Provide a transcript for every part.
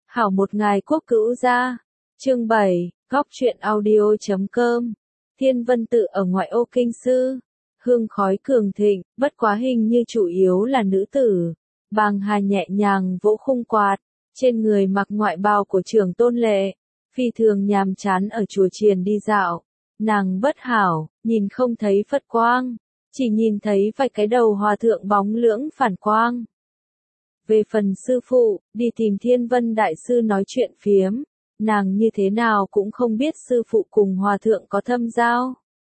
Hảo một ngài quốc cữu gia. Chương 7, góc truyện audio.com. Thiên Vân Tự ở ngoại ô Kinh Sư. Hương khói cường thịnh, bất quá hình như chủ yếu là nữ tử. Bàng Hà nhẹ nhàng vỗ khung quạt, trên người mặc ngoại bào của Trưởng Tôn Lệ, phi thường nhàm chán ở chùa chiền đi dạo. Nàng bất hảo, nhìn không thấy Phật quang, chỉ nhìn thấy vài cái đầu hòa thượng bóng lưỡng phản quang. Về phần sư phụ, đi tìm Thiên Vân Đại Sư nói chuyện phiếm, nàng như thế nào cũng không biết sư phụ cùng hòa thượng có thâm giao.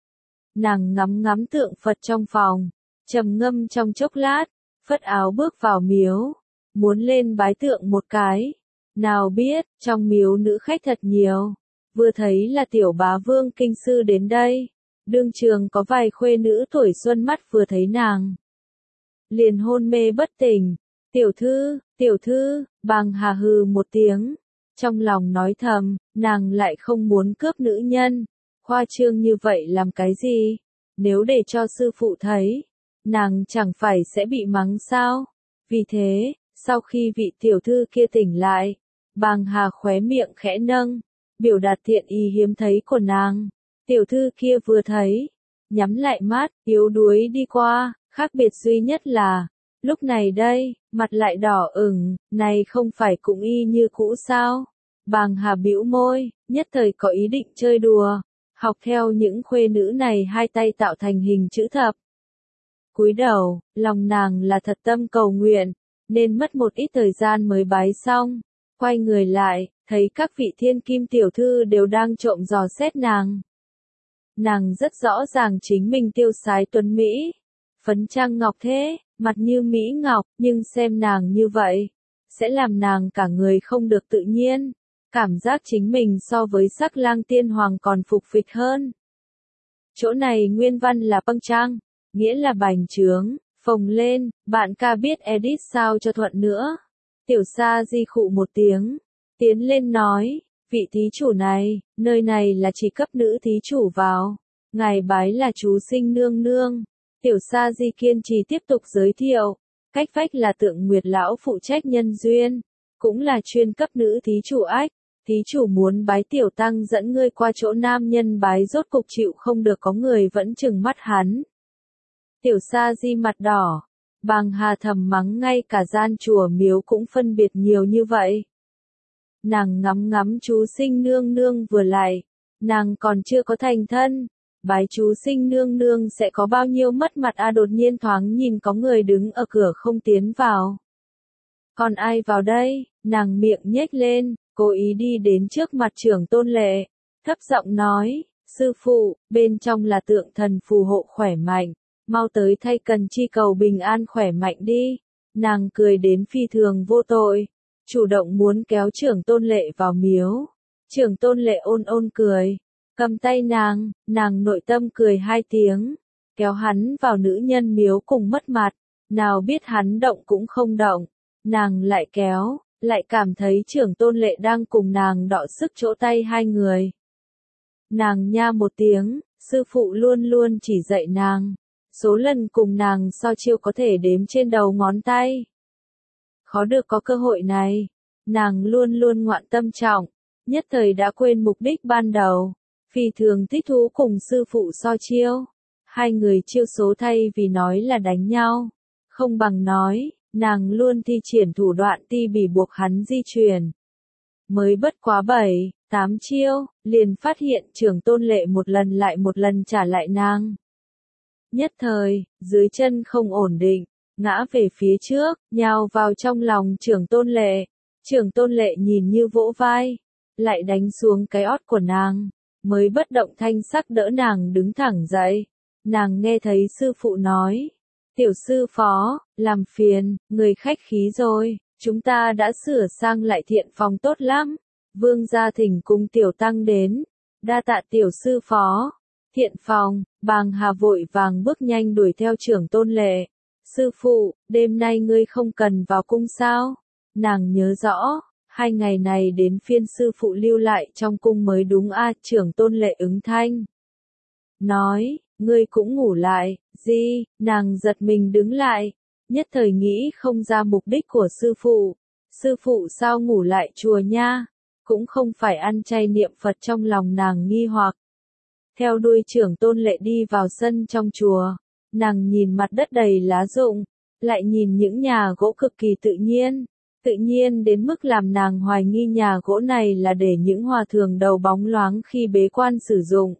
Nàng ngắm ngắm tượng Phật trong phòng, trầm ngâm trong chốc lát, phất áo bước vào miếu, muốn lên bái tượng một cái. Nào biết, trong miếu nữ khách thật nhiều, vừa thấy là tiểu bá vương kinh sư đến đây, đương trường có vài khuê nữ tuổi xuân mắt vừa thấy nàng, liền hôn mê bất tỉnh. Tiểu thư, Bàng Hà hừ một tiếng, trong lòng nói thầm, nàng lại không muốn cướp nữ nhân, khoa trương như vậy làm cái gì, nếu để cho sư phụ thấy, nàng chẳng phải sẽ bị mắng sao, vì thế, sau khi vị tiểu thư kia tỉnh lại, Bàng Hà khóe miệng khẽ nâng, biểu đạt thiện ý hiếm thấy của nàng, tiểu thư kia vừa thấy, nhắm lại mắt, yếu đuối đi qua, khác biệt duy nhất là, lúc này đây, mặt lại đỏ ửng, này không phải cũng y như cũ sao? Bàng Hà bĩu môi, nhất thời có ý định chơi đùa, học theo những khuê nữ này hai tay tạo thành hình chữ thập. Cúi đầu, lòng nàng là thật tâm cầu nguyện, nên mất một ít thời gian mới bái xong, quay người lại, thấy các vị thiên kim tiểu thư đều đang trộm dò xét nàng. Nàng rất rõ ràng chính mình tiêu sái tuấn Mỹ, phấn trang ngọc thế, mặt như Mỹ ngọc, nhưng xem nàng như vậy, sẽ làm nàng cả người không được tự nhiên, cảm giác chính mình so với Sắc Lang Tiên Hoàng còn phục phịch hơn. Chỗ này nguyên văn là băng trang, nghĩa là bành trướng, phồng lên, bạn ca biết edit sao cho thuận nữa. Tiểu Sa Di khụ một tiếng, tiến lên nói, vị thí chủ này, nơi này là chỉ cấp nữ thí chủ vào, ngài bái là chú sinh nương nương. Tiểu Sa Di kiên trì tiếp tục giới thiệu, cách vách là tượng Nguyệt Lão phụ trách nhân duyên, cũng là chuyên cấp nữ thí chủ ách, thí chủ muốn bái tiểu tăng dẫn ngươi qua chỗ nam nhân bái rốt cục chịu không được có người vẫn chừng mắt hắn. Tiểu Sa Di mặt đỏ, Bàng Hà thầm mắng ngay cả gian chùa miếu cũng phân biệt nhiều như vậy. Nàng ngắm ngắm chú sinh nương nương vừa lại, nàng còn chưa có thành thân. Bái chú sinh nương nương sẽ có bao nhiêu mất mặt đột nhiên thoáng nhìn có người đứng ở cửa không tiến vào. Còn ai vào đây, nàng miệng nhếch lên, cố ý đi đến trước mặt Trưởng Tôn Lệ, thấp giọng nói, sư phụ, bên trong là tượng thần phù hộ khỏe mạnh, mau tới thay cần chi cầu bình an khỏe mạnh đi. Nàng cười đến phi thường vô tội, chủ động muốn kéo Trưởng Tôn Lệ vào miếu. Trưởng Tôn Lệ ôn ôn cười. Cầm tay nàng nội tâm cười hai tiếng, kéo hắn vào nữ nhân miếu cùng mất mặt, nào biết hắn động cũng không động, nàng lại kéo, lại cảm thấy Trưởng Tôn Lệ đang cùng nàng đọ sức chỗ tay hai người. Nàng nha một tiếng, sư phụ luôn luôn chỉ dạy nàng, số lần cùng nàng so chiêu có thể đếm trên đầu ngón tay. Khó được có cơ hội này, nàng luôn luôn ngoạn tâm trọng, nhất thời đã quên mục đích ban đầu. Phi thường thích thú cùng sư phụ so chiêu. Hai người chiêu số thay vì nói là đánh nhau, không bằng nói, nàng luôn thi triển thủ đoạn ti bỉ buộc hắn di chuyển. Mới bất quá 7-8 chiêu, liền phát hiện Trưởng Tôn Lệ một lần lại một lần trả lại nàng. Nhất thời, dưới chân không ổn định, ngã về phía trước, nhào vào trong lòng Trưởng Tôn Lệ. Trưởng Tôn Lệ nhìn như vỗ vai, lại đánh xuống cái ót của nàng. Mới bất động thanh sắc đỡ nàng đứng thẳng dậy. Nàng nghe thấy sư phụ nói, tiểu sư phó, làm phiền, người khách khí rồi, chúng ta đã sửa sang lại thiện phòng tốt lắm. Vương gia thỉnh cung tiểu tăng đến, đa tạ tiểu sư phó. Thiện phòng, Bàng Hà vội vàng bước nhanh đuổi theo Trưởng Tôn Lệ. Sư phụ, đêm nay ngươi không cần vào cung sao? Nàng nhớ rõ. 2 ngày này đến phiên sư phụ lưu lại trong cung mới đúng Trưởng Tôn Lệ ứng thanh. Nói, ngươi cũng ngủ lại, nàng giật mình đứng lại, nhất thời nghĩ không ra mục đích của sư phụ. sư phụ sao ngủ lại chùa nha, cũng không phải ăn chay niệm Phật trong lòng nàng nghi hoặc. Theo đuôi trưởng tôn lệ đi vào sân trong chùa, nàng nhìn mặt đất đầy lá rụng, lại nhìn những nhà gỗ cực kỳ tự nhiên đến mức làm nàng hoài nghi nhà gỗ này là để những hòa thượng đầu bóng loáng khi bế quan sử dụng.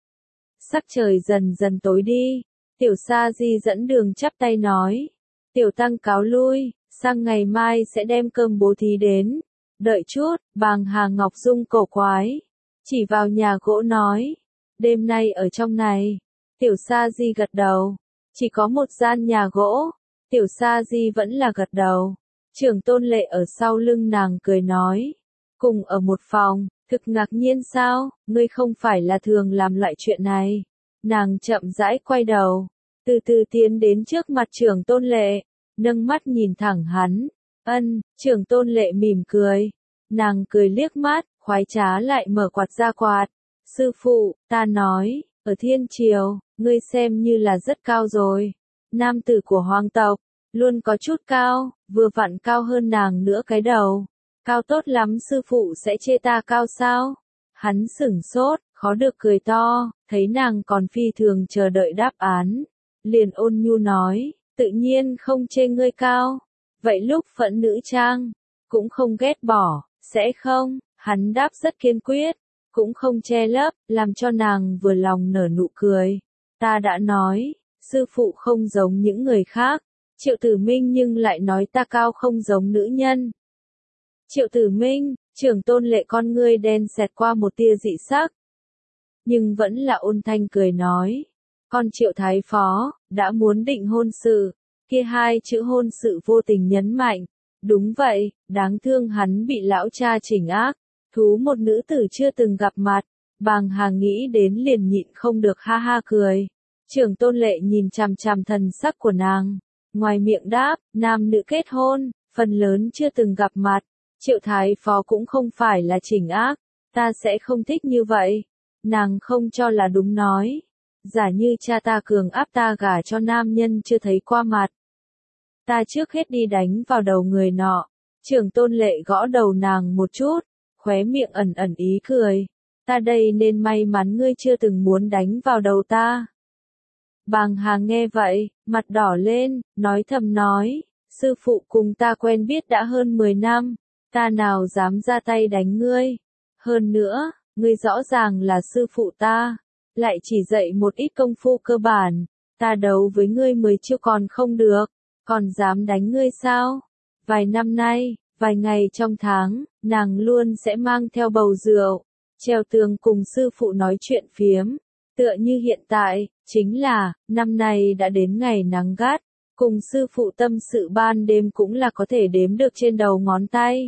Sắc trời dần dần tối đi, Tiểu Sa Di dẫn đường chắp tay nói, Tiểu Tăng cáo lui, sang ngày mai sẽ đem cơm bố thí đến. Đợi chút, Bàng Hà Ngọc Dung cổ quái, chỉ vào nhà gỗ nói, đêm nay ở trong này. Tiểu Sa Di gật đầu, chỉ có một gian nhà gỗ. Tiểu Sa Di vẫn là gật đầu. Trưởng tôn lệ ở sau lưng nàng cười nói, cùng ở một phòng, thực ngạc nhiên sao, ngươi không phải là thường làm loại chuyện này. Nàng chậm rãi quay đầu, từ từ tiến đến trước mặt trưởng tôn lệ, nâng mắt nhìn thẳng hắn. Trưởng tôn lệ mỉm cười. Nàng cười liếc mắt, khoái trá lại mở quạt ra quạt. Sư phụ, ta nói, ở thiên triều, ngươi xem như là rất cao rồi. Nam tử của hoàng tộc, luôn có chút cao, vừa vặn cao hơn nàng nữa cái đầu. Cao tốt lắm, sư phụ sẽ chê ta cao sao? Hắn sửng sốt, khó được cười to, thấy nàng còn phi thường chờ đợi đáp án. Liền ôn nhu nói, tự nhiên không chê ngươi cao. Vậy lúc phẫn nữ trang, cũng không ghét bỏ, sẽ không? Hắn đáp rất kiên quyết, cũng không che lấp, làm cho nàng vừa lòng nở nụ cười. Ta đã nói, sư phụ không giống những người khác. Triệu Tử Minh nhưng lại nói ta cao không giống nữ nhân. Triệu Tử Minh, trưởng tôn lệ con ngươi đen xẹt qua một tia dị sắc. Nhưng vẫn là ôn thanh cười nói. Con Triệu Thái Phó, đã muốn định hôn sự. Kia hai chữ hôn sự vô tình nhấn mạnh. Đúng vậy, đáng thương hắn bị lão cha chỉnh ác. Thú một nữ tử chưa từng gặp mặt. Bàng Hà nghĩ đến liền nhịn không được ha ha cười. Trưởng tôn lệ nhìn chằm chằm thần sắc của nàng. Ngoài miệng đáp, nam nữ kết hôn, phần lớn chưa từng gặp mặt. Triệu Thái Phó cũng không phải là chỉnh ác, ta sẽ không thích như vậy. Nàng không cho là đúng nói. Giả như cha ta cường áp ta gả cho nam nhân chưa thấy qua mặt. Ta trước hết đi đánh vào đầu người nọ. Trưởng tôn lệ gõ đầu nàng một chút, khóe miệng ẩn ẩn ý cười. Ta đây nên may mắn ngươi chưa từng muốn đánh vào đầu ta. Bàng Hà nghe vậy, mặt đỏ lên, nói thầm nói, sư phụ cùng ta quen biết đã hơn 10 năm, ta nào dám ra tay đánh ngươi. Hơn nữa, ngươi rõ ràng là sư phụ ta, lại chỉ dạy một ít công phu cơ bản, ta đấu với ngươi 10 chiêu còn không được, còn dám đánh ngươi sao? Vài năm nay, vài ngày trong tháng, nàng luôn sẽ mang theo bầu rượu, treo tường cùng sư phụ nói chuyện phiếm. Tựa như hiện tại, chính là, năm nay đã đến ngày nắng gắt, cùng sư phụ tâm sự ban đêm cũng là có thể đếm được trên đầu ngón tay.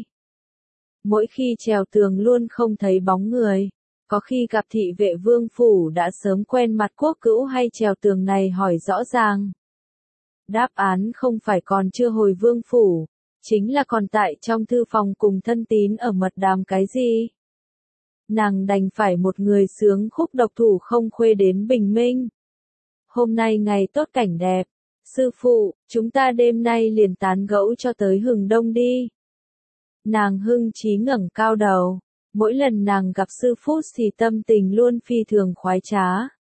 Mỗi khi trèo tường luôn không thấy bóng người, có khi gặp thị vệ vương phủ đã sớm quen mặt quốc cữu hay trèo tường này hỏi rõ ràng. Đáp án không phải còn chưa hồi vương phủ, chính là còn tại trong thư phòng cùng thân tín ở mật đàm cái gì. Nàng đành phải một người sướng khúc độc thủ không khuê đến bình minh. Hôm nay ngày tốt cảnh đẹp. Sư phụ, chúng ta đêm nay liền tán gẫu cho tới hừng đông đi. Nàng hưng trí ngẩng cao đầu. Mỗi lần nàng gặp sư phụ thì tâm tình luôn phi thường khoái trá.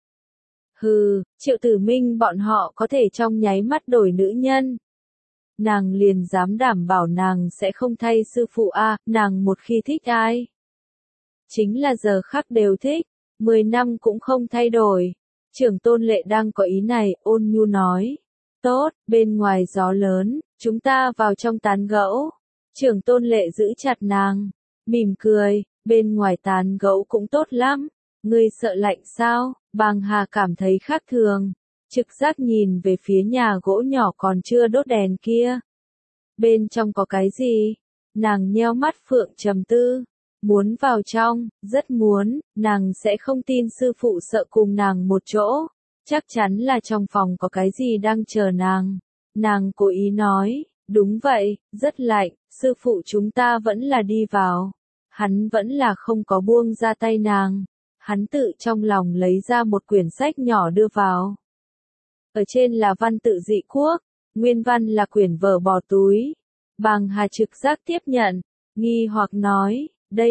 Hừ, Triệu Tử Minh bọn họ có thể trong nháy mắt đổi nữ nhân. Nàng liền dám đảm bảo nàng sẽ không thay sư phụ nàng một khi thích ai. Chính là giờ khắc đều thích, 10 năm cũng không thay đổi. Trưởng tôn lệ đang có ý này, ôn nhu nói. Tốt, bên ngoài gió lớn, chúng ta vào trong tán gẫu. Trưởng tôn lệ giữ chặt nàng, mỉm cười, bên ngoài tán gẫu cũng tốt lắm. Ngươi sợ lạnh sao? Bàng Hà cảm thấy khác thường, trực giác nhìn về phía nhà gỗ nhỏ còn chưa đốt đèn kia. Bên trong có cái gì? Nàng nheo mắt phượng trầm tư. Muốn vào trong, rất muốn, nàng sẽ không tin sư phụ sợ cùng nàng một chỗ. Chắc chắn là trong phòng có cái gì đang chờ nàng. Nàng cố ý nói, đúng vậy, rất lạnh, sư phụ chúng ta vẫn là đi vào. Hắn vẫn là không có buông ra tay nàng. Hắn tự trong lòng lấy ra một quyển sách nhỏ đưa vào. Ở trên là văn tự dị quốc, nguyên văn là quyển vở bỏ túi. Bàng Hà trực giác tiếp nhận, nghi hoặc nói,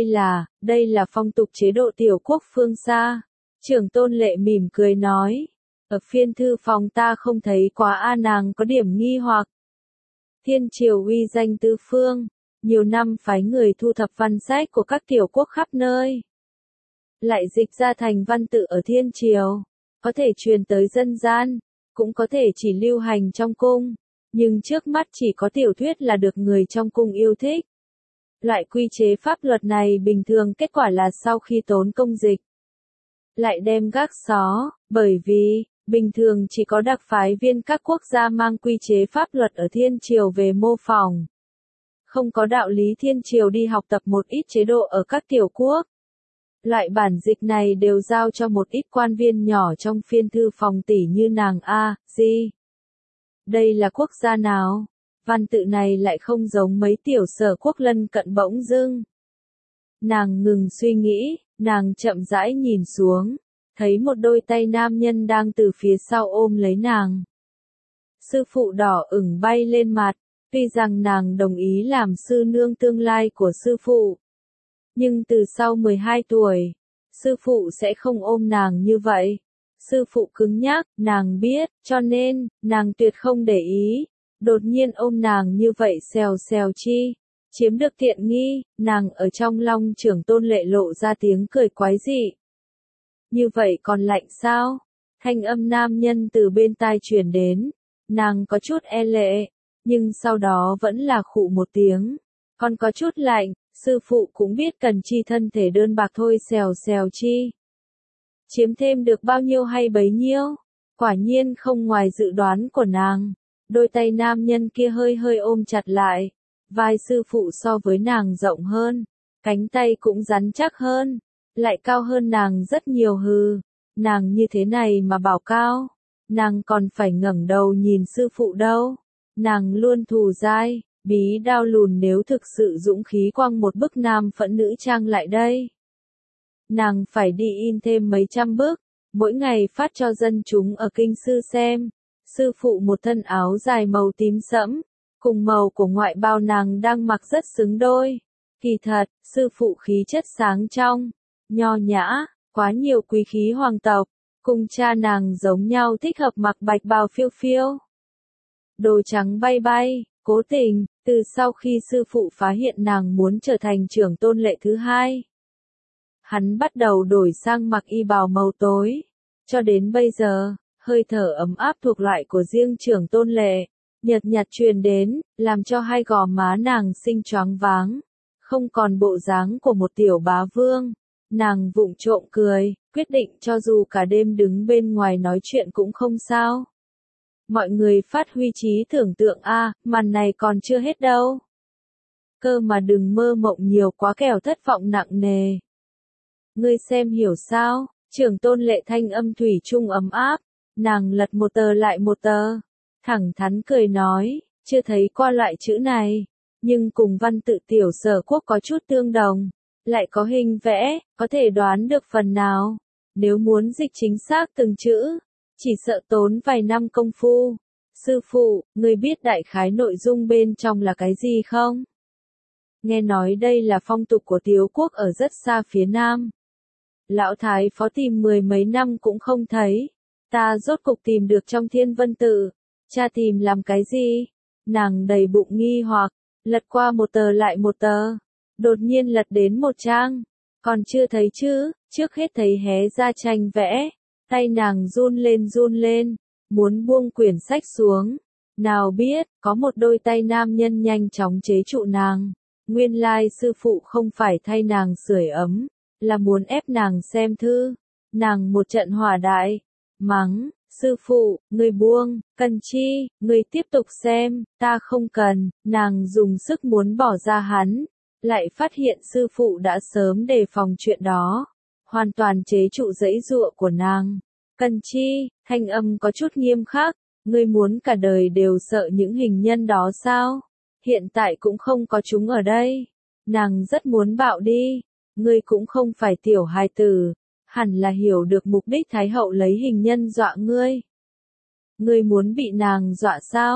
đây là phong tục chế độ tiểu quốc phương xa. Trưởng Tôn Lệ mỉm cười nói, ở phiên thư phòng ta không thấy quá a. Nàng có điểm nghi hoặc. Thiên triều uy danh tứ phương, nhiều năm phái người thu thập văn sách của các tiểu quốc khắp nơi. Lại dịch ra thành văn tự ở thiên triều, có thể truyền tới dân gian, cũng có thể chỉ lưu hành trong cung, nhưng trước mắt chỉ có tiểu thuyết là được người trong cung yêu thích. Loại quy chế pháp luật này bình thường kết quả là sau khi tốn công dịch, lại đem gác xó, bởi vì, bình thường chỉ có đặc phái viên các quốc gia mang quy chế pháp luật ở thiên triều về mô phỏng. Không có đạo lý thiên triều đi học tập một ít chế độ ở các tiểu quốc. Loại bản dịch này đều giao cho một ít quan viên nhỏ trong phiên thư phòng tỷ như nàng A, gì? Đây là quốc gia nào? Văn tự này lại không giống mấy tiểu sở quốc lân cận bỗng dưng. Nàng ngừng suy nghĩ, nàng chậm rãi nhìn xuống, thấy một đôi tay nam nhân đang từ phía sau ôm lấy nàng. Sư phụ đỏ ửng bay lên mặt, tuy rằng nàng đồng ý làm sư nương tương lai của sư phụ. Nhưng từ sau 12 tuổi, sư phụ sẽ không ôm nàng như vậy. Sư phụ cứng nhắc, nàng biết, cho nên, nàng tuyệt không để ý. Đột nhiên ôm nàng như vậy xèo xèo chi. Chiếm được tiện nghi, nàng ở trong Long Trưởng Tôn Lệ lộ ra tiếng cười quái dị. Như vậy còn lạnh sao? Thanh âm nam nhân từ bên tai truyền đến. Nàng có chút e lệ, nhưng sau đó vẫn là khụ một tiếng. Còn có chút lạnh, sư phụ cũng biết cần chi thân thể đơn bạc thôi xèo xèo chi. Chiếm thêm được bao nhiêu hay bấy nhiêu? Quả nhiên không ngoài dự đoán của nàng. Đôi tay nam nhân kia hơi hơi ôm chặt lại. Vai sư phụ so với nàng rộng hơn. Cánh tay cũng rắn chắc hơn. Lại cao hơn nàng rất nhiều hừ. Nàng như thế này mà bảo cao. Nàng còn phải ngẩng đầu nhìn sư phụ đâu. Nàng luôn thù dai, bí đao lùn nếu thực sự dũng khí quăng một bức nam phẫn nữ trang lại đây. Nàng phải đi in thêm mấy trăm bức, mỗi ngày phát cho dân chúng ở kinh sư xem. Sư phụ một thân áo dài màu tím sẫm, cùng màu của ngoại bào nàng đang mặc rất xứng đôi. Kỳ thật, sư phụ khí chất sáng trong, nho nhã, quá nhiều quý khí hoàng tộc, cùng cha nàng giống nhau thích hợp mặc bạch bào phiêu phiêu. Đồ trắng bay bay, cố tình, từ sau khi sư phụ phá hiện nàng muốn trở thành trưởng Tôn Lệ thứ hai. Hắn bắt đầu đổi sang mặc y bào màu tối, cho đến bây giờ, hơi thở ấm áp thuộc loại của riêng trưởng Tôn Lệ, nhợt nhạt truyền đến, làm cho hai gò má nàng sinh choáng váng, không còn bộ dáng của một tiểu bá vương. Nàng vụng trộm cười, quyết định cho dù cả đêm đứng bên ngoài nói chuyện cũng không sao. Mọi người phát huy trí tưởng tượng màn này còn chưa hết đâu. Cơ mà đừng mơ mộng nhiều quá kẻo thất vọng nặng nề. Ngươi xem hiểu sao? Trưởng Tôn Lệ thanh âm thủy chung ấm áp, nàng lật một tờ lại một tờ, thẳng thắn cười nói, chưa thấy qua loại chữ này, nhưng cùng văn tự tiểu sở quốc có chút tương đồng, lại có hình vẽ, có thể đoán được phần nào. Nếu muốn dịch chính xác từng chữ, chỉ sợ tốn vài năm công phu. Sư phụ, ngươi biết đại khái nội dung bên trong là cái gì không? Nghe nói đây là phong tục của Tiếu quốc ở rất xa phía nam. Lão Thái Phó tìm 10 mấy năm cũng không thấy. Ta rốt cục tìm được trong Thiên Vân Tự. Cha tìm làm cái gì? Nàng đầy bụng nghi hoặc, lật qua một tờ lại một tờ. Đột nhiên lật đến một trang. Còn chưa thấy chứ, trước hết thấy hé ra tranh vẽ. Tay nàng run lên, muốn buông quyển sách xuống. Nào biết, có một đôi tay nam nhân nhanh chóng chế trụ nàng. Nguyên lai sư phụ không phải thay nàng sưởi ấm, là muốn ép nàng xem thư. Nàng một trận hỏa đại, mắng, sư phụ, người buông, cần chi, người tiếp tục xem, ta không cần. Nàng dùng sức muốn bỏ ra hắn, lại phát hiện sư phụ đã sớm đề phòng chuyện đó, hoàn toàn chế trụ giãy giụa của nàng. Cần chi, thanh âm có chút nghiêm khắc, ngươi muốn cả đời đều sợ những hình nhân đó sao? Hiện tại cũng không có chúng ở đây. Nàng rất muốn bạo đi, ngươi cũng không phải tiểu hài tử, hẳn là hiểu được mục đích Thái hậu lấy hình nhân dọa ngươi. Ngươi muốn bị nàng dọa sao?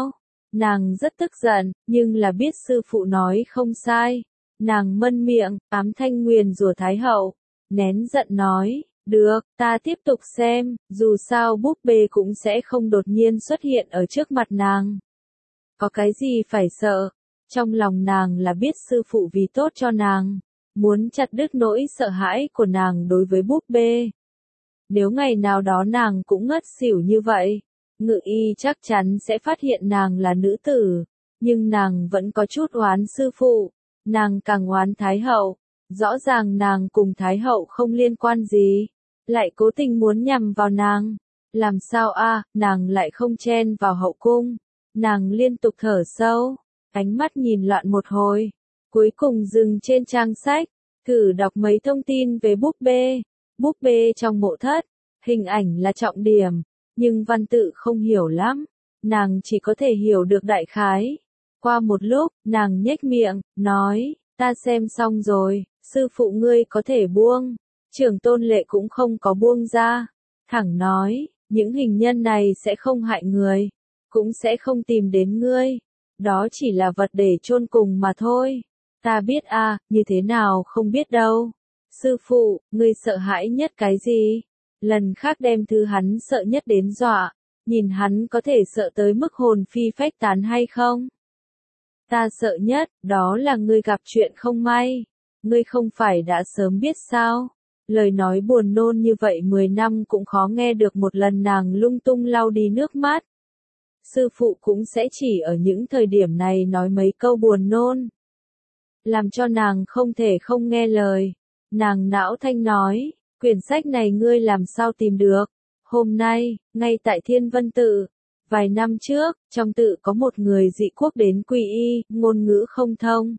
Nàng rất tức giận, nhưng là biết sư phụ nói không sai. Nàng mân miệng, ám thanh nguyền rủa Thái hậu. Nén giận nói, được, ta tiếp tục xem, dù sao búp bê cũng sẽ không đột nhiên xuất hiện ở trước mặt nàng. Có cái gì phải sợ? Trong lòng nàng là biết sư phụ vì tốt cho nàng, muốn chặt đứt nỗi sợ hãi của nàng đối với búp bê. Nếu ngày nào đó nàng cũng ngất xỉu như vậy, Ngự y chắc chắn sẽ phát hiện nàng là nữ tử, nhưng nàng vẫn có chút oán sư phụ, nàng càng oán Thái hậu, rõ ràng nàng cùng Thái hậu không liên quan gì, lại cố tình muốn nhằm vào nàng. Làm sao nàng lại không chen vào hậu cung? Nàng liên tục thở sâu, ánh mắt nhìn loạn một hồi, cuối cùng dừng trên trang sách, thử đọc mấy thông tin về búp bê. Búp bê trong mộ thất, hình ảnh là trọng điểm, nhưng văn tự không hiểu lắm, nàng chỉ có thể hiểu được đại khái. Qua một lúc, nàng nhếch miệng, nói, ta xem xong rồi, sư phụ ngươi có thể buông. Trưởng Tôn Lệ cũng không có buông ra, thẳng nói, những hình nhân này sẽ không hại người, cũng sẽ không tìm đến ngươi, đó chỉ là vật để chôn cùng mà thôi. Ta biết như thế nào không biết đâu. Sư phụ, ngươi sợ hãi nhất cái gì? Lần khác đem thứ hắn sợ nhất đến dọa, nhìn hắn có thể sợ tới mức hồn phi phách tán hay không? Ta sợ nhất, đó là ngươi gặp chuyện không may. Ngươi không phải đã sớm biết sao? Lời nói buồn nôn như vậy 10 năm cũng khó nghe được một lần. Nàng lung tung lau đi nước mắt. Sư phụ cũng sẽ chỉ ở những thời điểm này nói mấy câu buồn nôn, làm cho nàng không thể không nghe lời. Nàng não thanh nói, quyển sách này ngươi làm sao tìm được? Hôm nay, ngay tại Thiên Vân Tự, vài năm trước, trong tự có một người dị quốc đến quy y, ngôn ngữ không thông.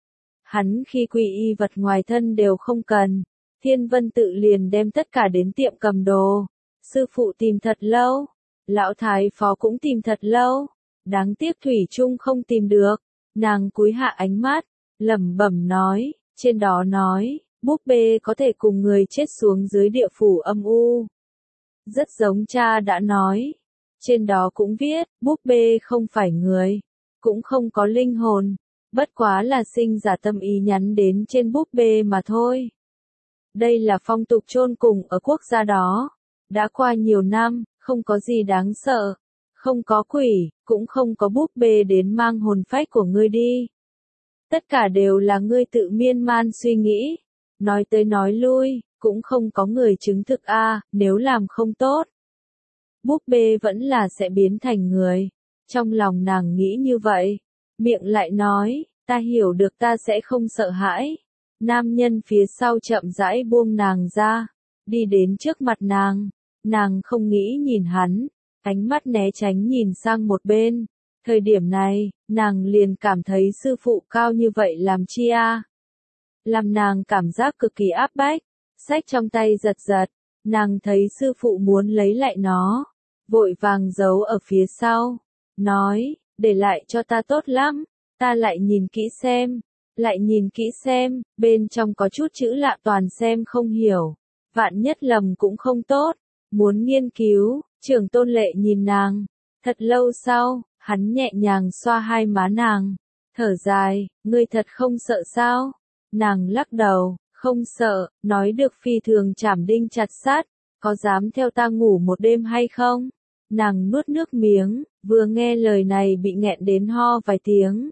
Hắn khi quy y vật ngoài thân đều không cần, Thiên Vân Tự liền đem tất cả đến tiệm cầm đồ. Sư phụ tìm thật lâu, lão thái phó cũng tìm thật lâu, đáng tiếc thủy chung không tìm được. Nàng cúi hạ ánh mắt, lẩm bẩm nói, trên đó nói, búp bê có thể cùng người chết xuống dưới địa phủ âm u. Rất giống cha đã nói. Trên đó cũng viết, búp bê không phải người, cũng không có linh hồn, bất quá là sinh giả tâm ý nhắn đến trên búp bê mà thôi. Đây là phong tục chôn cùng ở quốc gia đó. Đã qua nhiều năm, không có gì đáng sợ, không có quỷ, cũng không có búp bê đến mang hồn phách của ngươi đi. Tất cả đều là ngươi tự miên man suy nghĩ. Nói tới nói lui, cũng không có người chứng thực nếu làm không tốt, búp bê vẫn là sẽ biến thành người. Trong lòng nàng nghĩ như vậy, miệng lại nói, ta hiểu được, ta sẽ không sợ hãi. Nam nhân phía sau chậm rãi buông nàng ra, đi đến trước mặt nàng. Nàng không nghĩ nhìn hắn, ánh mắt né tránh nhìn sang một bên. Thời điểm này, nàng liền cảm thấy sư phụ cao như vậy làm chi làm nàng cảm giác cực kỳ áp bách. Sách trong tay giật giật, nàng thấy sư phụ muốn lấy lại nó, vội vàng giấu ở phía sau, nói, để lại cho ta tốt lắm. Ta lại nhìn kỹ xem, bên trong có chút chữ lạ toàn xem không hiểu, vạn nhất lầm cũng không tốt, muốn nghiên cứu. Trưởng Tôn Lệ nhìn nàng, thật lâu sau, hắn nhẹ nhàng xoa hai má nàng, thở dài, ngươi thật không sợ sao? Nàng lắc đầu, không sợ, nói được phi thường chảm đinh chặt sát, có dám theo ta ngủ một đêm hay không? Nàng nuốt nước miếng, vừa nghe lời này bị nghẹn đến ho vài tiếng.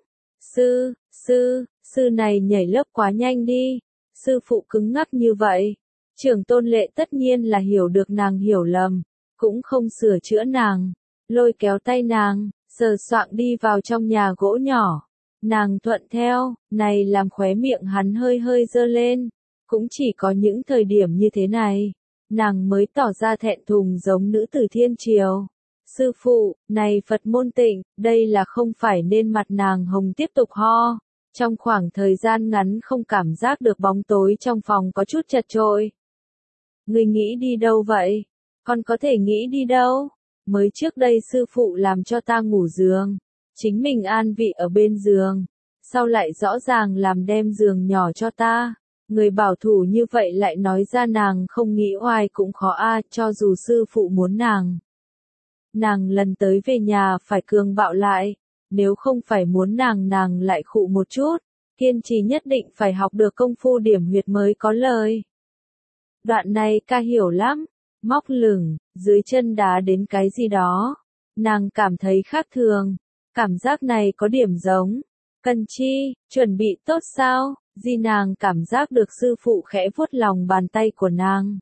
Sư này nhảy lớp quá nhanh đi. Sư phụ cứng ngắc như vậy. Trưởng Tôn Lệ tất nhiên là hiểu được nàng hiểu lầm, cũng không sửa chữa nàng, lôi kéo tay nàng, sờ soạng đi vào trong nhà gỗ nhỏ. Nàng thuận theo, này làm khóe miệng hắn hơi hơi dơ lên. Cũng chỉ có những thời điểm như thế này, nàng mới tỏ ra thẹn thùng giống nữ tử thiên triều. Sư phụ, này Phật môn tịnh, đây là không phải nên. Mặt nàng hồng tiếp tục ho. Trong khoảng thời gian ngắn không cảm giác được bóng tối trong phòng có chút chật chội. Ngươi nghĩ đi đâu vậy? Con có thể nghĩ đi đâu? Mới trước đây sư phụ làm cho ta ngủ giường, chính mình an vị ở bên giường, sau lại rõ ràng làm đem giường nhỏ cho ta. Người bảo thủ như vậy lại nói ra nàng không nghĩ oai cũng khó cho dù sư phụ muốn nàng. Nàng lần tới về nhà phải cường bạo lại. nếu không phải muốn nàng lại khụ một chút, kiên trì nhất định phải học được công phu điểm huyệt mới có lời. Đoạn này ca hiểu lắm, móc lửng, dưới chân đá đến cái gì đó. Nàng cảm thấy khác thường, cảm giác này có điểm giống. Cần chi, chuẩn bị tốt sao? Di nàng cảm giác được sư phụ khẽ vuốt lòng bàn tay của nàng.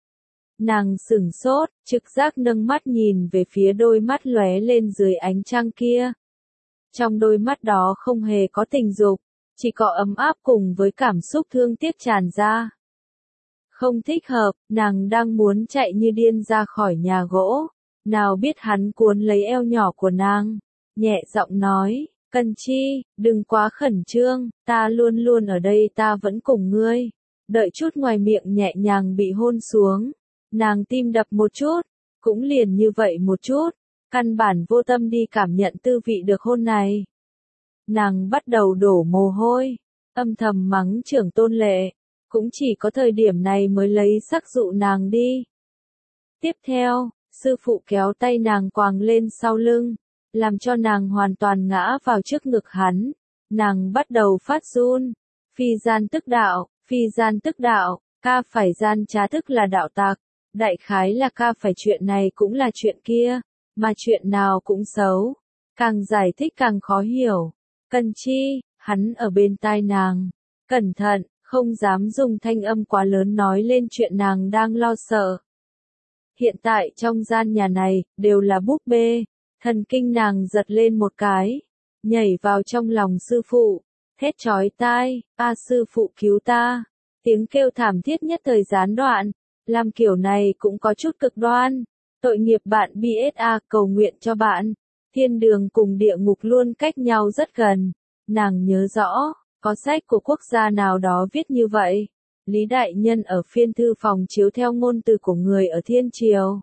Nàng sửng sốt, trực giác nâng mắt nhìn về phía đôi mắt lóe lên dưới ánh trăng kia. Trong đôi mắt đó không hề có tình dục, chỉ có ấm áp cùng với cảm xúc thương tiếc tràn ra. Không thích hợp, nàng đang muốn chạy như điên ra khỏi nhà gỗ. Nào biết hắn cuốn lấy eo nhỏ của nàng, nhẹ giọng nói, Cần chi, đừng quá khẩn trương, ta luôn luôn ở đây, ta vẫn cùng ngươi. Đợi chút ngoài miệng nhẹ nhàng bị hôn xuống, nàng tim đập một chút, cũng liền như vậy một chút, căn bản vô tâm đi cảm nhận tư vị được hôn này. Nàng bắt đầu đổ mồ hôi, âm thầm mắng Trưởng Tôn Lệ, cũng chỉ có thời điểm này mới lấy sắc dụ nàng đi. Tiếp theo, sư phụ kéo tay nàng quàng lên sau lưng, làm cho nàng hoàn toàn ngã vào trước ngực hắn. Nàng bắt đầu phát run. Phi gian tức đạo, phi gian tức đạo, ca phải gian trá tức là đạo tặc. Đại khái là ca phải chuyện này cũng là chuyện kia, mà chuyện nào cũng xấu. Càng giải thích càng khó hiểu. Cần chi, hắn ở bên tai nàng. Cẩn thận, không dám dùng thanh âm quá lớn nói lên chuyện nàng đang lo sợ. Hiện tại trong gian nhà này, đều là búp bê. Thần kinh nàng giật lên một cái, nhảy vào trong lòng sư phụ, thét chói tai, a sư phụ cứu ta. Tiếng kêu thảm thiết nhất thời gián đoạn, làm kiểu này cũng có chút cực đoan. Tội nghiệp bạn BSA, cầu nguyện cho bạn. Thiên đường cùng địa ngục luôn cách nhau rất gần. Nàng nhớ rõ, có sách của quốc gia nào đó viết như vậy. Lý Đại Nhân ở phiên thư phòng chiếu theo ngôn từ của người ở thiên triều.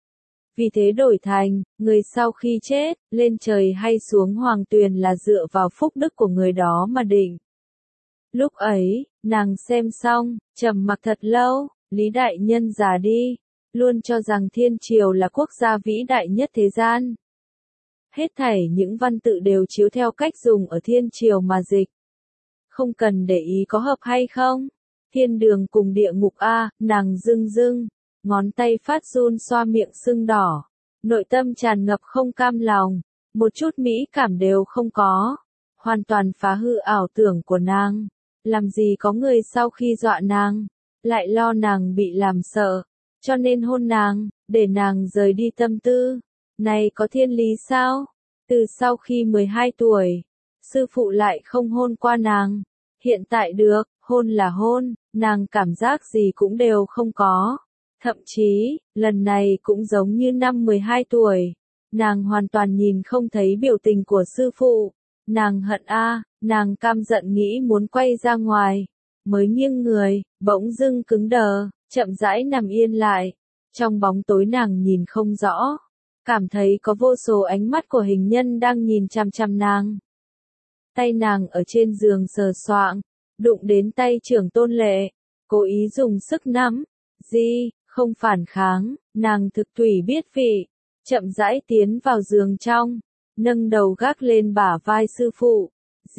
Vì thế đổi thành, người sau khi chết, lên trời hay xuống hoàng tuyền là dựa vào phúc đức của người đó mà định. Lúc ấy, nàng xem xong, trầm mặc thật lâu, Lý Đại Nhân già đi, luôn cho rằng thiên triều là quốc gia vĩ đại nhất thế gian. Hết thảy những văn tự đều chiếu theo cách dùng ở thiên triều mà dịch. Không cần để ý có hợp hay không. Thiên đường cùng địa ngục a, nàng dưng, ngón tay phát run xoa miệng sưng đỏ. Nội tâm tràn ngập không cam lòng, một chút mỹ cảm đều không có. Hoàn toàn phá hư ảo tưởng của nàng. Làm gì có người sau khi dọa nàng, lại lo nàng bị làm sợ, cho nên hôn nàng, để nàng rời đi tâm tư. Này có thiên lý sao? Từ sau khi 12 tuổi, sư phụ lại không hôn qua nàng. Hiện tại được, hôn là hôn, nàng cảm giác gì cũng đều không có. Thậm chí, lần này cũng giống như năm 12 tuổi. Nàng hoàn toàn nhìn không thấy biểu tình của sư phụ. Nàng hận nàng cam giận nghĩ muốn quay ra ngoài. Mới nghiêng người, bỗng dưng cứng đờ, chậm rãi nằm yên lại. Trong bóng tối nàng nhìn không rõ. Cảm thấy có vô số ánh mắt của hình nhân đang nhìn chằm chằm nàng. Tay nàng ở trên giường sờ soạng, đụng đến tay Trưởng Tôn Lệ. Cố ý dùng sức nắm. Không phản kháng, nàng thực thủy biết vị, chậm rãi tiến vào giường trong, nâng đầu gác lên bả vai sư phụ.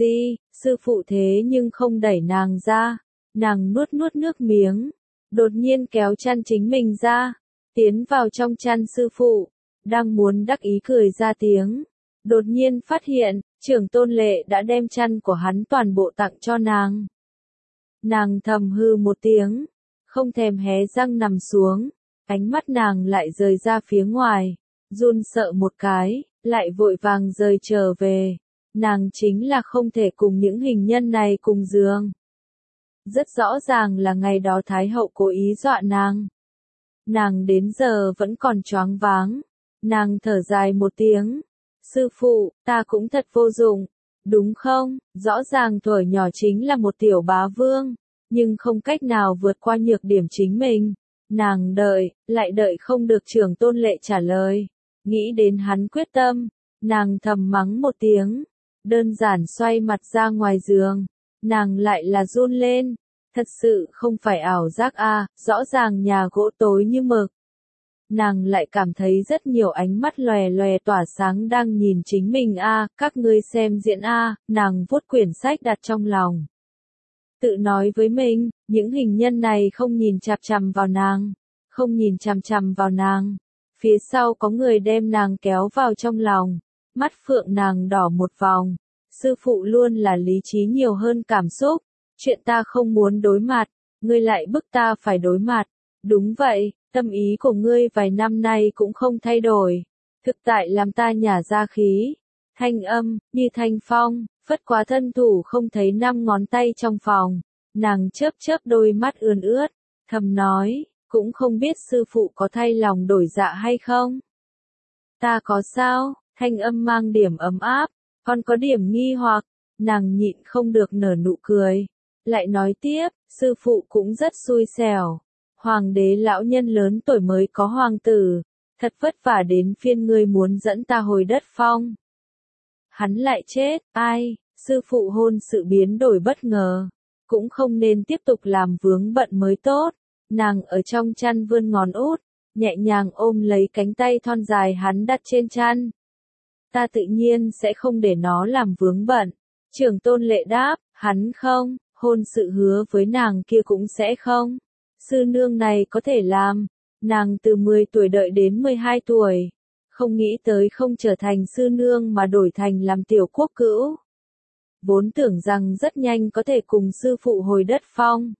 Sư phụ thế nhưng không đẩy nàng ra, nàng nuốt nước miếng, đột nhiên kéo chăn chính mình ra, tiến vào trong chăn sư phụ, đang muốn đắc ý cười ra tiếng. Đột nhiên phát hiện, Trưởng Tôn Lệ đã đem chăn của hắn toàn bộ tặng cho nàng. Nàng thầm hư một tiếng. Không thèm hé răng nằm xuống, ánh mắt nàng lại rời ra phía ngoài, run sợ một cái, lại vội vàng rời trở về. Nàng chính là không thể cùng những hình nhân này cùng giường. Rất rõ ràng là ngày đó Thái Hậu cố ý dọa nàng. Nàng đến giờ vẫn còn choáng váng. Nàng thở dài một tiếng. Sư phụ, ta cũng thật vô dụng, đúng không? Rõ ràng thuở nhỏ chính là một tiểu bá vương. Nhưng không cách nào vượt qua nhược điểm chính mình. Nàng đợi, lại đợi không được Trưởng Tôn Lệ trả lời. Nghĩ đến hắn quyết tâm, nàng thầm mắng một tiếng. Đơn giản xoay mặt ra ngoài giường. Nàng lại là run lên. Thật sự không phải ảo giác rõ ràng nhà gỗ tối như mực. nàng lại cảm thấy rất nhiều ánh mắt lòe lòe tỏa sáng đang nhìn chính mình các ngươi xem diễn nàng vuốt quyển sách đặt trong lòng. Tự nói với mình, những hình nhân này không nhìn chằm chằm vào nàng, không nhìn chằm chằm vào nàng. Phía sau có người đem nàng kéo vào trong lòng, mắt phượng nàng đỏ một vòng. Sư phụ luôn là lý trí nhiều hơn cảm xúc, chuyện ta không muốn đối mặt, ngươi lại bức ta phải đối mặt. Đúng vậy, tâm ý của ngươi vài năm nay cũng không thay đổi, thực tại làm ta nhả ra khí. Thanh âm, như thanh phong, phất quá thân thủ không thấy 5 ngón tay trong phòng, nàng chớp chớp đôi mắt ươn ướt, thầm nói, cũng không biết sư phụ có thay lòng đổi dạ hay không. Ta có sao, thanh âm mang điểm ấm áp, còn có điểm nghi hoặc, nàng nhịn không được nở nụ cười, lại nói tiếp, sư phụ cũng rất xui xẻo. Hoàng đế lão nhân lớn tuổi mới có hoàng tử, thật vất vả đến phiên ngươi muốn dẫn ta hồi đất phong. Hắn lại chết, ai, sư phụ hôn sự biến đổi bất ngờ, cũng không nên tiếp tục làm vướng bận mới tốt. Nàng ở trong chăn vươn ngón út, nhẹ nhàng ôm lấy cánh tay thon dài hắn đặt trên chăn. Ta tự nhiên sẽ không để nó làm vướng bận. Trưởng Tôn Lệ đáp, hắn không, hôn sự hứa với nàng kia cũng sẽ không. Sư nương này có thể làm, nàng từ 10 tuổi đợi đến 12 tuổi, không nghĩ tới không trở thành sư nương mà đổi thành làm tiểu quốc cữu. Vốn tưởng rằng rất nhanh có thể cùng sư phụ hồi đất phong.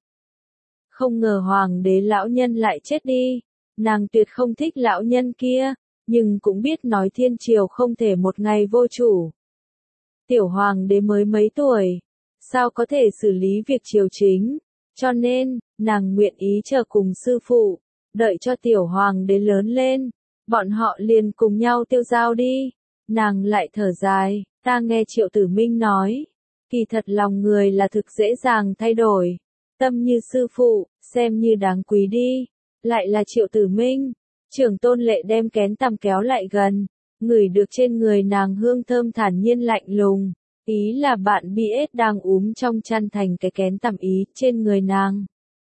Không ngờ hoàng đế lão nhân lại chết đi, nàng tuyệt không thích lão nhân kia, nhưng cũng biết nói thiên triều không thể một ngày vô chủ. Tiểu hoàng đế mới mấy tuổi, sao có thể xử lý việc triều chính, cho nên, nàng nguyện ý chờ cùng sư phụ, đợi cho tiểu hoàng đế lớn lên, bọn họ liền cùng nhau tiêu dao đi. Nàng lại thở dài, ta nghe Triệu Tử Minh nói, kỳ thật lòng người là thực dễ dàng thay đổi, tâm như sư phụ, xem như đáng quý đi, lại là Triệu Tử Minh. Trưởng Tôn Lệ đem kén tằm kéo lại gần, ngửi được trên người nàng hương thơm thản nhiên lạnh lùng, ý là bạn BS đang trong chăn thành cái kén tằm ý trên người nàng.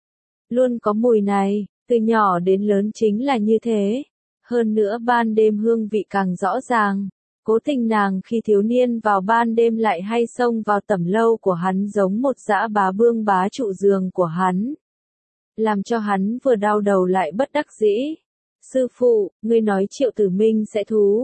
Luôn có mùi này, từ nhỏ đến lớn chính là như thế, hơn nữa ban đêm hương vị càng rõ ràng. Cố tình nàng khi thiếu niên vào ban đêm lại hay xông vào tẩm lâu của hắn giống một dã bá vương bá trụ giường của hắn, làm cho hắn vừa đau đầu lại bất đắc dĩ. Sư phụ, ngươi nói Triệu Tử Minh sẽ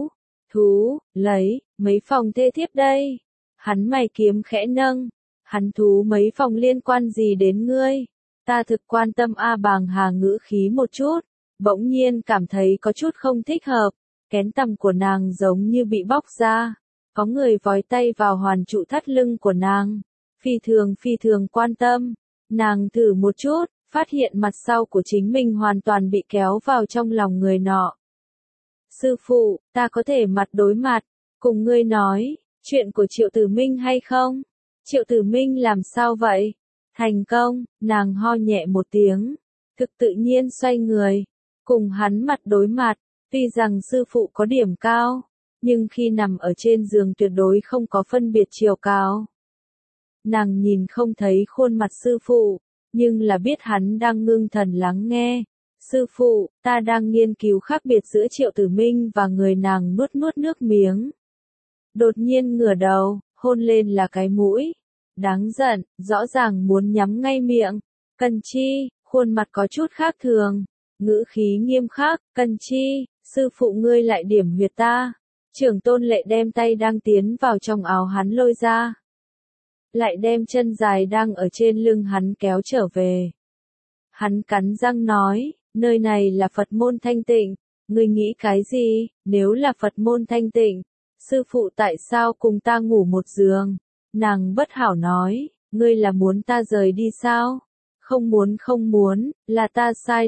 lấy, mấy phòng thê thiếp đây. Hắn mày kiếm khẽ nâng, hắn thú mấy phòng liên quan gì đến ngươi? Ta thực quan tâm Bàng Hà ngữ khí một chút, bỗng nhiên cảm thấy có chút không thích hợp, kén tằm của nàng giống như bị bóc ra, có người vói tay vào hoàn trụ thắt lưng của nàng, phi thường quan tâm, nàng thử một chút, phát hiện mặt sau của chính mình hoàn toàn bị kéo vào trong lòng người nọ. Sư phụ, ta có thể mặt đối mặt, cùng ngươi nói, chuyện của Triệu Tử Minh hay không? Triệu Tử Minh làm sao vậy? Thành công, nàng ho nhẹ một tiếng, thực tự nhiên xoay người, cùng hắn mặt đối mặt, tuy rằng sư phụ có điểm cao, nhưng khi nằm ở trên giường tuyệt đối không có phân biệt chiều cao. Nàng nhìn không thấy khuôn mặt sư phụ, nhưng là biết hắn đang ngưng thần lắng nghe. Sư phụ, ta đang nghiên cứu khác biệt giữa Triệu Tử Minh và người. Nàng nuốt nước miếng. Đột nhiên ngửa đầu, hôn lên là cái mũi. Đáng giận, rõ ràng muốn nhắm ngay miệng. Cần chi, khuôn mặt có chút khác thường. Ngữ khí nghiêm khắc, cần chi, sư phụ ngươi lại điểm huyệt ta. Trưởng Tôn Lệ đem tay đang tiến vào trong áo hắn lôi ra. Lại đem chân dài đang ở trên lưng hắn kéo trở về. Hắn cắn răng nói, nơi này là Phật môn thanh tịnh, ngươi nghĩ cái gì, nếu là Phật môn thanh tịnh, sư phụ tại sao cùng ta ngủ một giường? Nàng bất hảo nói, ngươi là muốn ta rời đi sao? Không muốn, là ta sai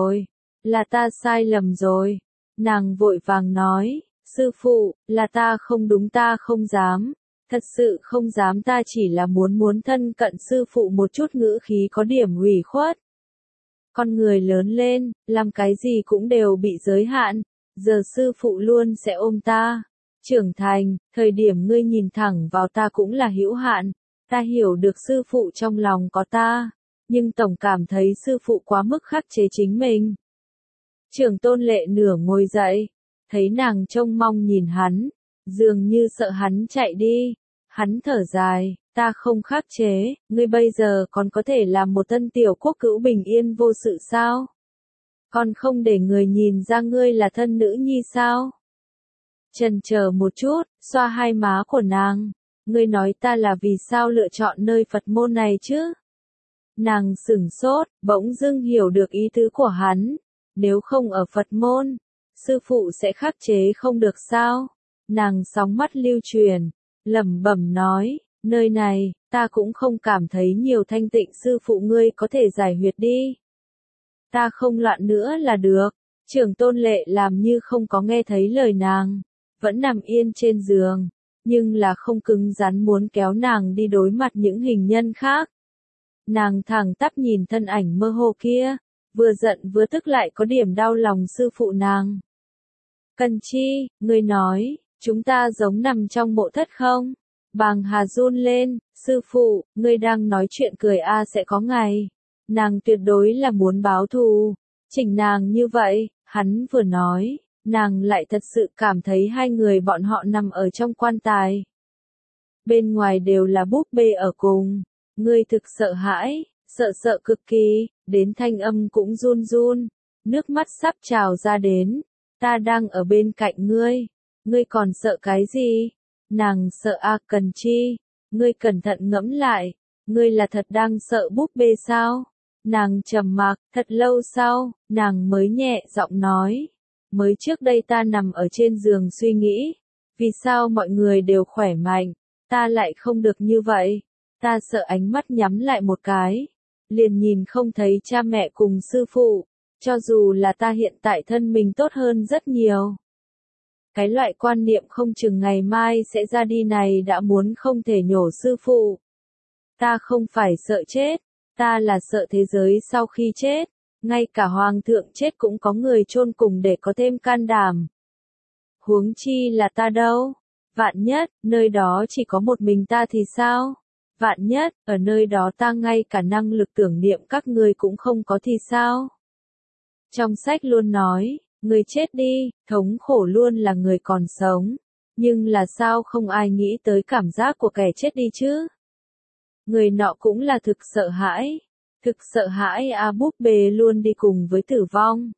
lầm rồi. Nàng vội vàng nói, sư phụ, là ta không dám. Thật sự không dám, ta chỉ là muốn thân cận sư phụ một chút. Ngữ khí có điểm ủy khuất. Con người lớn lên, làm cái gì cũng đều bị giới hạn, giờ sư phụ luôn sẽ ôm ta. Trưởng thành, thời điểm ngươi nhìn thẳng vào ta cũng là hữu hạn, ta hiểu được sư phụ trong lòng có ta, nhưng tổng cảm thấy sư phụ quá mức khắc chế chính mình. Trưởng Tôn Lệ nửa ngồi dậy, thấy nàng trông mong nhìn hắn, dường như sợ hắn chạy đi. Hắn thở dài, ta không khắc chế, ngươi bây giờ còn có thể làm một tân tiểu quốc cữu bình yên vô sự sao? Còn không để người nhìn ra ngươi là thân nữ nhi sao? Chần chờ một chút, xoa hai má của nàng. Ngươi nói ta là vì sao lựa chọn nơi Phật môn này chứ? Nàng sửng sốt, bỗng dưng hiểu được ý tứ của hắn. Nếu không ở Phật môn, sư phụ sẽ khắc chế không được sao? Nàng sóng mắt lưu truyền, lẩm bẩm nói, nơi này, ta cũng không cảm thấy nhiều thanh tịnh, sư phụ ngươi có thể giải huyệt đi. Ta không loạn nữa là được. Trưởng Tôn Lệ làm như không có nghe thấy lời nàng, vẫn nằm yên trên giường, nhưng là không cứng rắn muốn kéo nàng đi đối mặt những hình nhân khác. Nàng thẳng tắp nhìn thân ảnh mơ hồ kia, vừa giận vừa tức lại có điểm đau lòng sư phụ nàng. Cần Chi, ngươi nói, chúng ta giống nằm trong mộ thất không? Bàng Hà run lên, sư phụ, ngươi đang nói chuyện cười a sẽ có ngày. Nàng tuyệt đối là muốn báo thù. Chỉnh nàng như vậy, hắn vừa nói, nàng lại thật sự cảm thấy hai người bọn họ nằm ở trong quan tài. Bên ngoài đều là búp bê ở cùng. Ngươi thực sợ hãi, sợ cực kỳ, đến thanh âm cũng run run. Nước mắt sắp trào ra đến. Ta đang ở bên cạnh ngươi. Ngươi còn sợ cái gì? Nàng sợ a Cần Chi. Ngươi cẩn thận ngẫm lại. Ngươi là thật đang sợ búp bê sao? Nàng trầm mặc, thật lâu sau, nàng mới nhẹ giọng nói. Mới trước đây ta nằm ở trên giường suy nghĩ. Vì sao mọi người đều khỏe mạnh, ta lại không được như vậy? Ta sợ ánh mắt nhắm lại một cái. Liền nhìn không thấy cha mẹ cùng sư phụ. Cho dù là ta hiện tại thân mình tốt hơn rất nhiều. Cái loại quan niệm không chừng ngày mai sẽ ra đi này đã muốn không thể nhổ sư phụ. Ta không phải sợ chết, ta là sợ thế giới sau khi chết. Ngay cả hoàng thượng chết cũng có người chôn cùng để có thêm can đảm. Huống chi là ta đâu? Vạn nhất, nơi đó chỉ có một mình ta thì sao? Vạn nhất, ở nơi đó ta ngay cả năng lực tưởng niệm các ngươi cũng không có thì sao? Trong sách luôn nói, người chết đi, thống khổ luôn là người còn sống. Nhưng là sao không ai nghĩ tới cảm giác của kẻ chết đi chứ? Người nọ cũng là thực sợ hãi. Thực sợ hãi a búp bê luôn đi cùng với tử vong.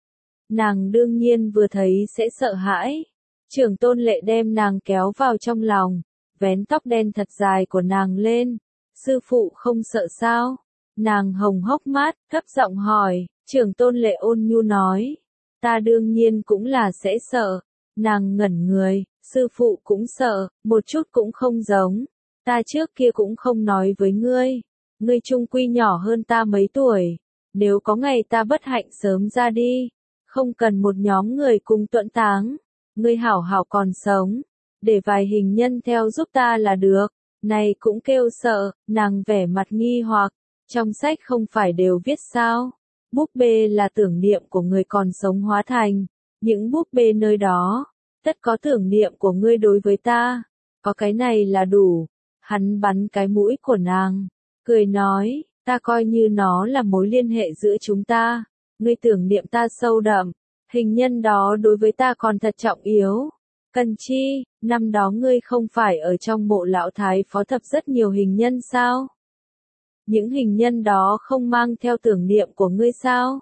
Nàng đương nhiên vừa thấy sẽ sợ hãi. Trưởng Tôn Lệ đem nàng kéo vào trong lòng, vén tóc đen thật dài của nàng lên. Sư phụ không sợ sao? Nàng hồng hốc mắt, thấp giọng hỏi. Trưởng Tôn Lệ ôn nhu nói. Ta đương nhiên cũng là sẽ sợ. Nàng ngẩn người, sư phụ cũng sợ, một chút cũng không giống. Ta trước kia cũng không nói với ngươi. Ngươi chung quy nhỏ hơn ta mấy tuổi. Nếu có ngày ta bất hạnh sớm ra đi, không cần một nhóm người cùng tuẫn táng. Ngươi hảo hảo còn sống, để vài hình nhân theo giúp ta là được. Này cũng kêu sợ, nàng vẻ mặt nghi hoặc. Trong sách không phải đều viết sao? Búp bê là tưởng niệm của người còn sống hóa thành. Những búp bê nơi đó, tất có tưởng niệm của ngươi đối với ta. Có cái này là đủ. Hắn bắn cái mũi của nàng, cười nói, ta coi như nó là mối liên hệ giữa chúng ta. Ngươi tưởng niệm ta sâu đậm, hình nhân đó đối với ta còn thật trọng yếu. Cần Chi, năm đó ngươi không phải ở trong mộ lão thái phó thập rất nhiều hình nhân sao? Những hình nhân đó không mang theo tưởng niệm của ngươi sao?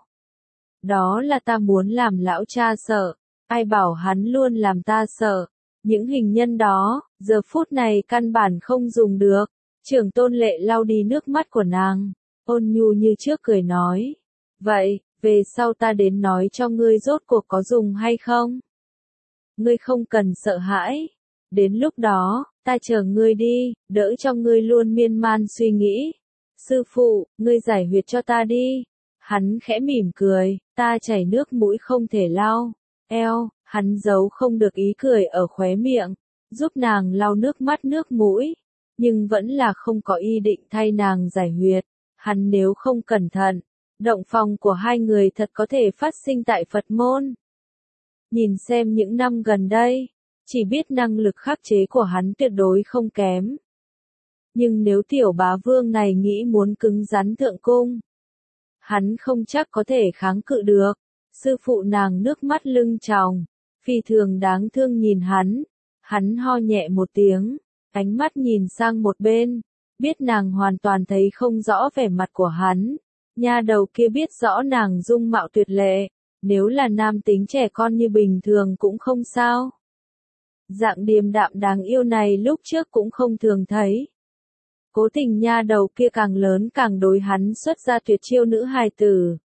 Đó là ta muốn làm lão cha sợ, ai bảo hắn luôn làm ta sợ. Những hình nhân đó, giờ phút này căn bản không dùng được. Trưởng Tôn Lệ lau đi nước mắt của nàng, ôn nhu như trước cười nói. Vậy, về sau ta đến nói cho ngươi rốt cuộc có dùng hay không? Ngươi không cần sợ hãi. Đến lúc đó, ta chờ ngươi đi, đỡ cho ngươi luôn miên man suy nghĩ. Sư phụ, ngươi giải huyệt cho ta đi. Hắn khẽ mỉm cười, ta chảy nước mũi không thể lau. Eo, hắn giấu không được ý cười ở khóe miệng, giúp nàng lau nước mắt nước mũi. Nhưng vẫn là không có ý định thay nàng giải huyệt. Hắn nếu không cẩn thận, động phòng của hai người thật có thể phát sinh tại Phật môn. Nhìn xem những năm gần đây, chỉ biết năng lực khắc chế của hắn tuyệt đối không kém. Nhưng nếu tiểu bá vương này nghĩ muốn cứng rắn thượng cung, hắn không chắc có thể kháng cự được. Sư phụ nàng nước mắt lưng tròng, phi thường đáng thương nhìn hắn ho nhẹ một tiếng, ánh mắt nhìn sang một bên, biết nàng hoàn toàn thấy không rõ vẻ mặt của hắn. Nha đầu kia biết rõ nàng dung mạo tuyệt lệ, nếu là nam tính trẻ con như bình thường cũng không sao. Dạng điềm đạm đáng yêu này lúc trước cũng không thường thấy. Cố tình nha đầu kia càng lớn càng đối hắn xuất ra tuyệt chiêu nữ hài tử.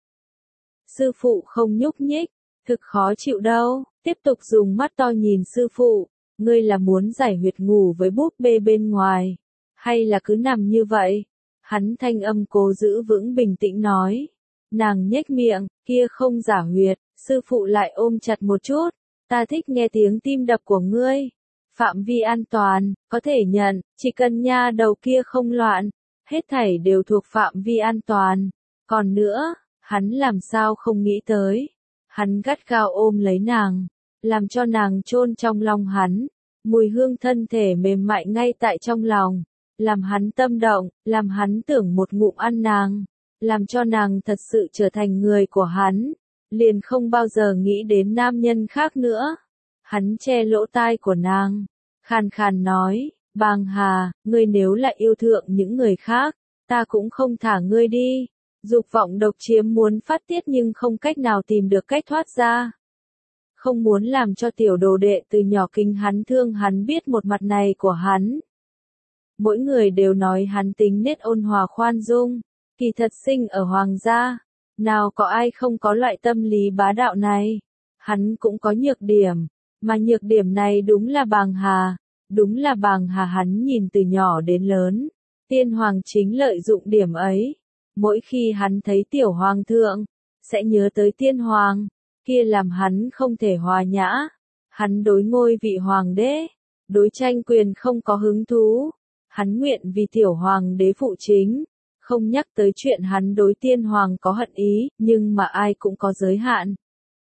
Sư phụ không nhúc nhích, thực khó chịu đâu, tiếp tục dùng mắt to nhìn sư phụ, ngươi là muốn giải huyệt ngủ với búp bê bên ngoài, hay là cứ nằm như vậy? Hắn thanh âm cố giữ vững bình tĩnh nói. Nàng nhếch miệng, kia không giả huyệt, sư phụ lại ôm chặt một chút, ta thích nghe tiếng tim đập của ngươi. Phạm vi an toàn, có thể nhận, chỉ cần nha đầu kia không loạn, hết thảy đều thuộc phạm vi an toàn. Còn nữa, hắn làm sao không nghĩ tới. Hắn gắt gao ôm lấy nàng, làm cho nàng chôn trong lòng hắn, mùi hương thân thể mềm mại ngay tại trong lòng, làm hắn tâm động, làm hắn tưởng một ngụm ăn nàng, làm cho nàng thật sự trở thành người của hắn, liền không bao giờ nghĩ đến nam nhân khác nữa. Hắn che lỗ tai của nàng, khàn khàn nói, Bàng Hà, ngươi nếu lại yêu thượng những người khác, ta cũng không thả ngươi đi. Dục vọng độc chiếm muốn phát tiết nhưng không cách nào tìm được cách thoát ra. Không muốn làm cho tiểu đồ đệ từ nhỏ kính hắn thương hắn biết một mặt này của hắn. Mỗi người đều nói hắn tính nết ôn hòa khoan dung, kỳ thật sinh ở hoàng gia, nào có ai không có loại tâm lý bá đạo này. Hắn cũng có nhược điểm, mà nhược điểm này đúng là Bàng Hà, đúng là Bàng Hà hắn nhìn từ nhỏ đến lớn. Tiên hoàng chính lợi dụng điểm ấy. Mỗi khi hắn thấy tiểu hoàng thượng, sẽ nhớ tới tiên hoàng, kia làm hắn không thể hòa nhã. Hắn đối ngôi vị hoàng đế, đối tranh quyền không có hứng thú. Hắn nguyện vì tiểu hoàng đế phụ chính, không nhắc tới chuyện hắn đối tiên hoàng có hận ý, nhưng mà ai cũng có giới hạn.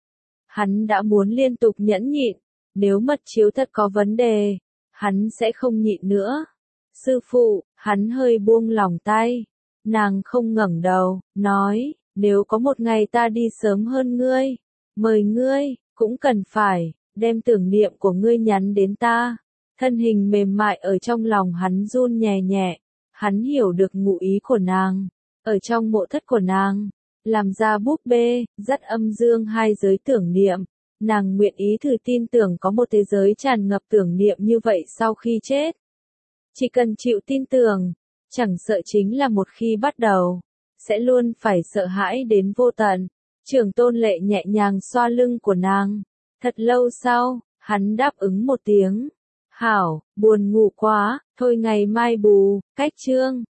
Hắn đã muốn liên tục nhẫn nhịn, nếu mật chiếu thật có vấn đề, hắn sẽ không nhịn nữa. Sư phụ, hắn hơi buông lỏng tay. Nàng không ngẩng đầu, nói, nếu có một ngày ta đi sớm hơn ngươi, mời ngươi, cũng cần phải, đem tưởng niệm của ngươi nhắn đến ta. Thân hình mềm mại ở trong lòng hắn run nhẹ nhẹ, hắn hiểu được ngụ ý của nàng, ở trong mộ thất của nàng, làm ra búp bê, dắt âm dương hai giới tưởng niệm. Nàng nguyện ý thử tin tưởng có một thế giới tràn ngập tưởng niệm như vậy sau khi chết. Chỉ cần chịu tin tưởng, chẳng sợ chính là một khi bắt đầu, sẽ luôn phải sợ hãi đến vô tận. Trưởng Tôn Lệ nhẹ nhàng xoa lưng của nàng. Thật lâu sau, hắn đáp ứng một tiếng. Hảo, buồn ngủ quá, thôi ngày mai bù, cách chương.